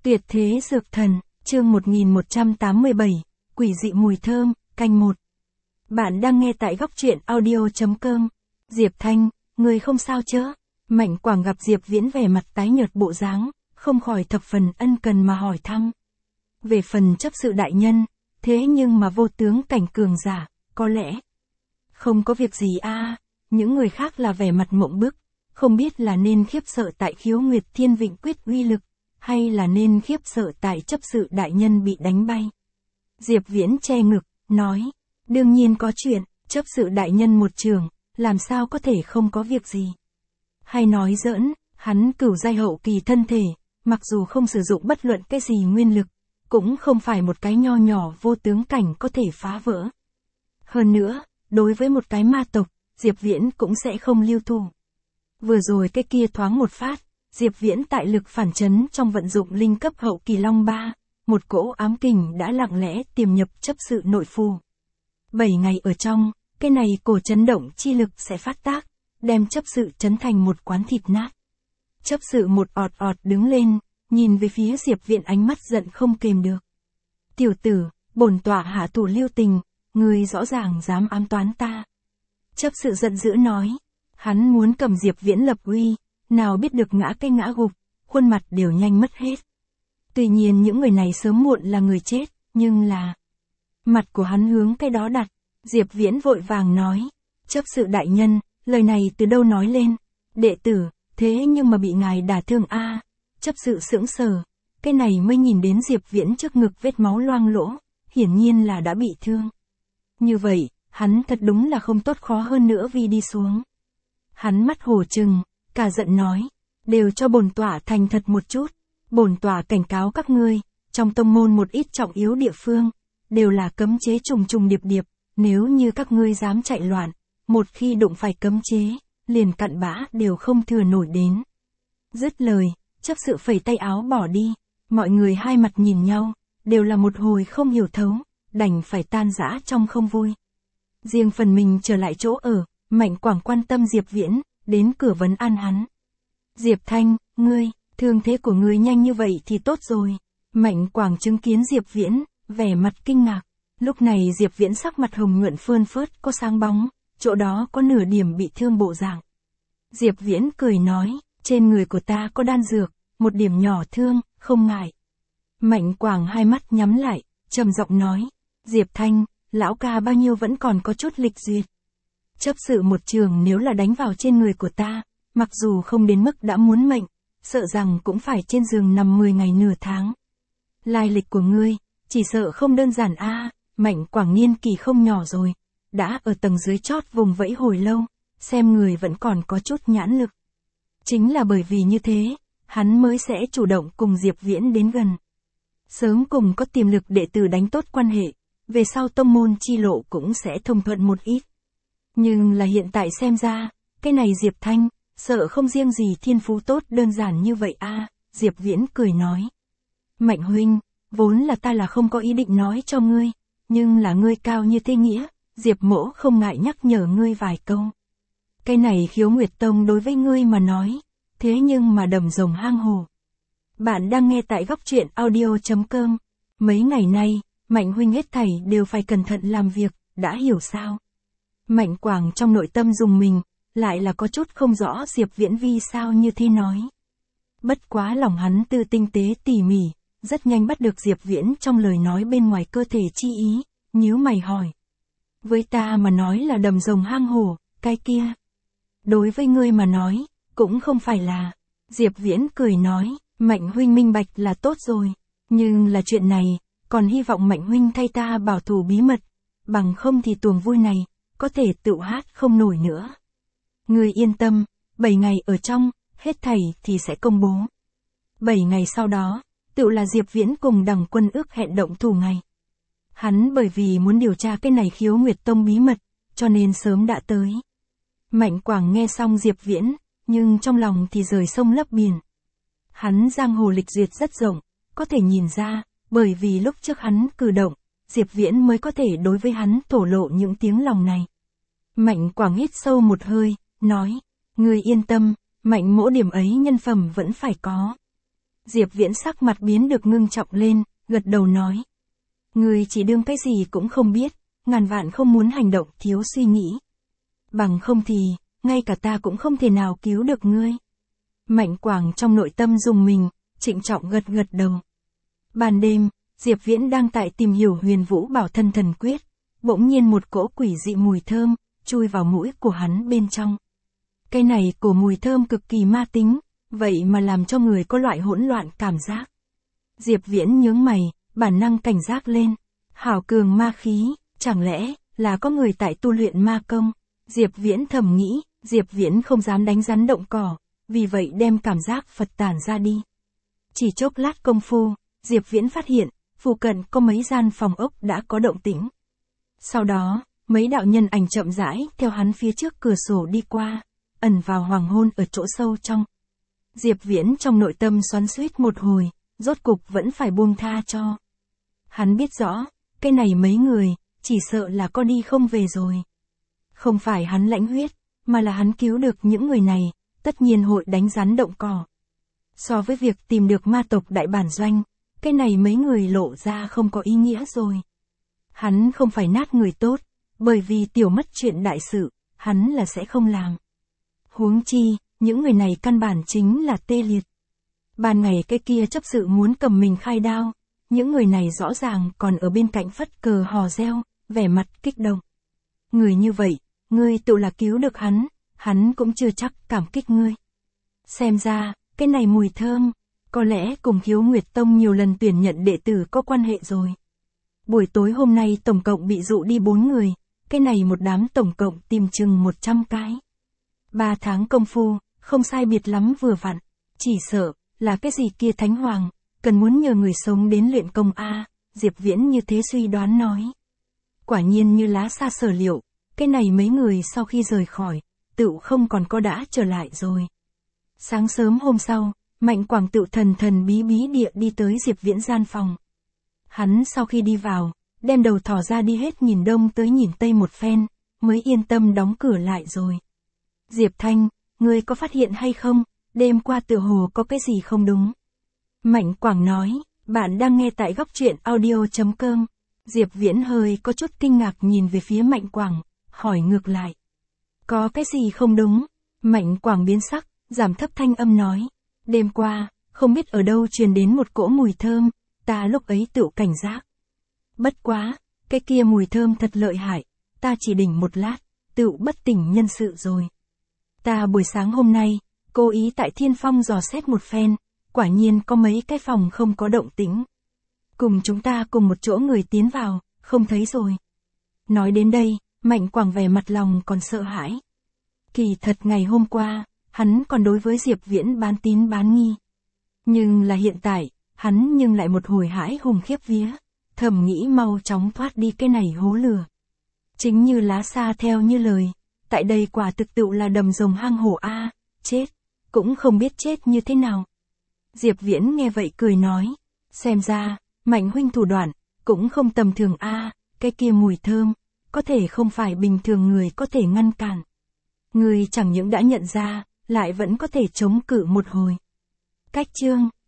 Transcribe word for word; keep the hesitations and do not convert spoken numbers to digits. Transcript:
Tuyệt thế dược thần, chương một nghìn một trăm tám mươi bảy, quỷ dị mùi thơm, canh một. Bạn đang nghe tại góc truyện audio chấm com. Diệp Thanh, người không sao chớ? Mạnh Quảng gặp Diệp Viễn vẻ mặt tái nhợt bộ dáng, không khỏi thập phần ân cần mà hỏi thăm. Về phần chấp sự đại nhân, thế nhưng mà vô tướng cảnh cường giả, có lẽ không có việc gì a. À. Những người khác là vẻ mặt mộng bức, không biết là nên khiếp sợ tại khiếu nguyệt thiên vịnh quyết uy lực, hay là nên khiếp sợ tại chấp sự đại nhân bị đánh bay. Diệp Viễn che ngực, nói, đương nhiên có chuyện, chấp sự đại nhân một trường, làm sao có thể không có việc gì. Hay nói giỡn, hắn cửu giai hậu kỳ thân thể, mặc dù không sử dụng bất luận cái gì nguyên lực, cũng không phải một cái nho nhỏ vô tướng cảnh có thể phá vỡ. Hơn nữa, đối với một cái ma tộc, Diệp Viễn cũng sẽ không lưu thủ. Vừa rồi cái kia thoáng một phát, Diệp Viễn tại lực phản chấn trong vận dụng linh cấp hậu kỳ long ba, một cỗ ám kình đã lặng lẽ tiềm nhập chấp sự nội phù. Bảy ngày ở trong, cái này cổ chấn động chi lực sẽ phát tác, đem chấp sự chấn thành một quán thịt nát. Chấp sự một ọt ọt đứng lên, nhìn về phía Diệp Viễn ánh mắt giận không kềm được. Tiểu tử, bổn tọa hạ thủ lưu tình, ngươi rõ ràng dám ám toán ta. Chấp sự giận dữ nói, hắn muốn cầm Diệp Viễn lập uy, nào biết được ngã cái ngã gục, khuôn mặt đều nhanh mất hết. Tuy nhiên những người này sớm muộn là người chết, nhưng là... Mặt của hắn hướng cái đó đặt, Diệp Viễn vội vàng nói, chấp sự đại nhân, lời này từ đâu nói lên, đệ tử, thế nhưng mà bị ngài đả thương a. À, chấp sự sững sờ, cái này mới nhìn đến Diệp Viễn trước ngực vết máu loang lỗ, hiển nhiên là đã bị thương. Như vậy, hắn thật đúng là không tốt khó hơn nữa vì đi xuống. Hắn mắt hổ trừng, cả giận nói, đều cho bổn tọa thành thật một chút, bổn tọa cảnh cáo các ngươi, trong tông môn một ít trọng yếu địa phương, đều là cấm chế trùng trùng điệp điệp, nếu như các ngươi dám chạy loạn, một khi đụng phải cấm chế, liền cặn bã đều không thừa nổi đến. Dứt lời, chấp sự phẩy tay áo bỏ đi, mọi người hai mặt nhìn nhau, đều là một hồi không hiểu thấu, đành phải tan rã trong không vui. Riêng phần mình trở lại chỗ ở, Mạnh Quảng quan tâm Diệp Viễn, đến cửa vấn an hắn. Diệp Thanh, ngươi, thương thế của ngươi nhanh như vậy thì tốt rồi. Mạnh Quảng chứng kiến Diệp Viễn, vẻ mặt kinh ngạc. Lúc này Diệp Viễn sắc mặt hồng nhuận phơn phớt có sáng bóng, chỗ đó có nửa điểm bị thương bộ dạng. Diệp Viễn cười nói, trên người của ta có đan dược, một điểm nhỏ thương, không ngại. Mạnh Quảng hai mắt nhắm lại, trầm giọng nói, Diệp Thanh, lão ca bao nhiêu vẫn còn có chút lịch duyệt. Chấp sự một trường nếu là đánh vào trên người của ta, mặc dù không đến mức đã muốn mệnh, sợ rằng cũng phải trên giường nằm mười ngày nửa tháng. Lai lịch của ngươi, chỉ sợ không đơn giản a. À, Mạnh Quảng niên kỳ không nhỏ rồi, đã ở tầng dưới chót vùng vẫy hồi lâu, xem người vẫn còn có chút nhãn lực. Chính là bởi vì như thế, hắn mới sẽ chủ động cùng Diệp Viễn đến gần. Sớm cùng có tiềm lực đệ tử đánh tốt quan hệ, về sau tông môn chi lộ cũng sẽ thông thuận một ít. Nhưng là hiện tại xem ra, cái này Diệp Thanh, sợ không riêng gì thiên phú tốt đơn giản như vậy a. À, Diệp Viễn cười nói. Mạnh huynh, vốn là ta là không có ý định nói cho ngươi, nhưng là ngươi cao như thế nghĩa, Diệp mỗ không ngại nhắc nhở ngươi vài câu. Cái này khiếu nguyệt tông đối với ngươi mà nói, thế nhưng mà đầm rồng hang hồ. Bạn đang nghe tại góc truyện audio chấm com. Mấy ngày nay, Mạnh huynh hết thảy đều phải cẩn thận làm việc, đã hiểu sao? Mạnh Quảng trong nội tâm dùng mình, lại là có chút không rõ Diệp Viễn vì sao như thế nói. Bất quá lòng hắn tư tinh tế tỉ mỉ, rất nhanh bắt được Diệp Viễn trong lời nói bên ngoài cơ thể chi ý, nhíu mày hỏi. Với ta mà nói là đầm rồng hang hổ, cái kia. Đối với ngươi mà nói, cũng không phải là. Diệp Viễn cười nói, Mạnh huynh minh bạch là tốt rồi, nhưng là chuyện này, còn hy vọng Mạnh huynh thay ta bảo thủ bí mật, bằng không thì tuồng vui này, có thể tự hát không nổi nữa. Ngươi yên tâm, bảy ngày ở trong, hết thảy thì sẽ công bố. Bảy ngày sau đó, tự là Diệp Viễn cùng Đằng Quân ước hẹn động thủ ngày. Hắn bởi vì muốn điều tra cái này khiếu nguyệt tông bí mật, cho nên sớm đã tới. Mạnh Quảng nghe xong Diệp Viễn, nhưng trong lòng thì rời sông lấp biển. Hắn giang hồ lịch duyệt rất rộng, có thể nhìn ra, bởi vì lúc trước hắn cử động, Diệp Viễn mới có thể đối với hắn thổ lộ những tiếng lòng này. Mạnh Quảng hít sâu một hơi, nói, ngươi yên tâm, Mạnh mỗ điểm ấy nhân phẩm vẫn phải có. Diệp Viễn sắc mặt biến được ngưng trọng lên, gật đầu nói. Ngươi chỉ đương cái gì cũng không biết, ngàn vạn không muốn hành động thiếu suy nghĩ. Bằng không thì, ngay cả ta cũng không thể nào cứu được ngươi. Mạnh Quảng trong nội tâm dùng mình, trịnh trọng gật gật đầu. Ban đêm, Diệp Viễn đang tại tìm hiểu Huyền Vũ Bảo Thân Thần Quyết, bỗng nhiên một cỗ quỷ dị mùi thơm, chui vào mũi của hắn bên trong. Cái này của mùi thơm cực kỳ ma tính, vậy mà làm cho người có loại hỗn loạn cảm giác. Diệp Viễn nhướng mày, bản năng cảnh giác lên. Hảo cường ma khí, chẳng lẽ là có người tại tu luyện ma công? Diệp Viễn thầm nghĩ, Diệp Viễn không dám đánh rắn động cỏ, vì vậy đem cảm giác Phật tản ra đi. Chỉ chốc lát công phu, Diệp Viễn phát hiện, phụ cận có mấy gian phòng ốc đã có động tĩnh. Sau đó, mấy đạo nhân ảnh chậm rãi theo hắn phía trước cửa sổ đi qua, ẩn vào hoàng hôn ở chỗ sâu trong. Diệp Viễn trong nội tâm xoắn xuýt một hồi, rốt cục vẫn phải buông tha cho. Hắn biết rõ, cái này mấy người, chỉ sợ là có đi không về rồi. Không phải hắn lãnh huyết, mà là hắn cứu được những người này, tất nhiên hội đánh rắn động cỏ. So với việc tìm được ma tộc đại bản doanh, cái này mấy người lộ ra không có ý nghĩa rồi. Hắn không phải nát người tốt, bởi vì tiểu mất chuyện đại sự, hắn là sẽ không làm. Huống chi, những người này căn bản chính là tê liệt. Ban ngày cái kia chấp sự muốn cầm mình khai đao, những người này rõ ràng còn ở bên cạnh phất cờ hò reo, vẻ mặt kích động. Người như vậy, ngươi tự là cứu được hắn, hắn cũng chưa chắc cảm kích ngươi. Xem ra, cái này mùi thơm, có lẽ cùng Khiếu Nguyệt Tông nhiều lần tuyển nhận đệ tử có quan hệ rồi. Buổi tối hôm nay tổng cộng bị dụ đi bốn người, cái này một đám tổng cộng tìm chừng một trăm cái. Ba tháng công phu, không sai biệt lắm vừa vặn, chỉ sợ là cái gì kia Thánh Hoàng, cần muốn nhờ người sống đến luyện công a. Diệp Viễn như thế suy đoán nói. Quả nhiên như lá xa sở liệu, cái này mấy người sau khi rời khỏi, tựu không còn có đã trở lại rồi. Sáng sớm hôm sau, Mạnh Quảng tựu thần thần bí bí địa đi tới Diệp Viễn gian phòng. Hắn sau khi đi vào, đem đầu thỏ ra đi hết nhìn đông tới nhìn tây một phen, mới yên tâm đóng cửa lại rồi. Diệp Thanh, ngươi có phát hiện hay không, đêm qua tựa hồ có cái gì không đúng? Mạnh Quảng nói, bạn đang nghe tại góc truyện audio chấm com. Diệp Viễn hơi có chút kinh ngạc nhìn về phía Mạnh Quảng, hỏi ngược lại. Có cái gì không đúng? Mạnh Quảng biến sắc, giảm thấp thanh âm nói. Đêm qua, không biết ở đâu truyền đến một cỗ mùi thơm, ta lúc ấy tự cảnh giác. Bất quá, cái kia mùi thơm thật lợi hại, ta chỉ đỉnh một lát, tự bất tỉnh nhân sự rồi. Ta buổi sáng hôm nay, cố ý tại Thiên Phong dò xét một phen, quả nhiên có mấy cái phòng không có động tĩnh. Cùng chúng ta cùng một chỗ người tiến vào, không thấy rồi. Nói đến đây, Mạnh Quảng vẻ mặt lòng còn sợ hãi. Kỳ thật ngày hôm qua, hắn còn đối với Diệp Viễn bán tín bán nghi. Nhưng là hiện tại, hắn nhưng lại một hồi hãi hùng khiếp vía, thầm nghĩ mau chóng thoát đi cái này hố lửa. Chính như lá xa theo như lời, tại đây quả thực tựu là đầm rồng hang hổ a, chết, cũng không biết chết như thế nào. Diệp Viễn nghe vậy cười nói, xem ra, Mạnh huynh thủ đoạn, cũng không tầm thường a, cái kia mùi thơm, có thể không phải bình thường người có thể ngăn cản. Người chẳng những đã nhận ra, lại vẫn có thể chống cự một hồi. Cách chương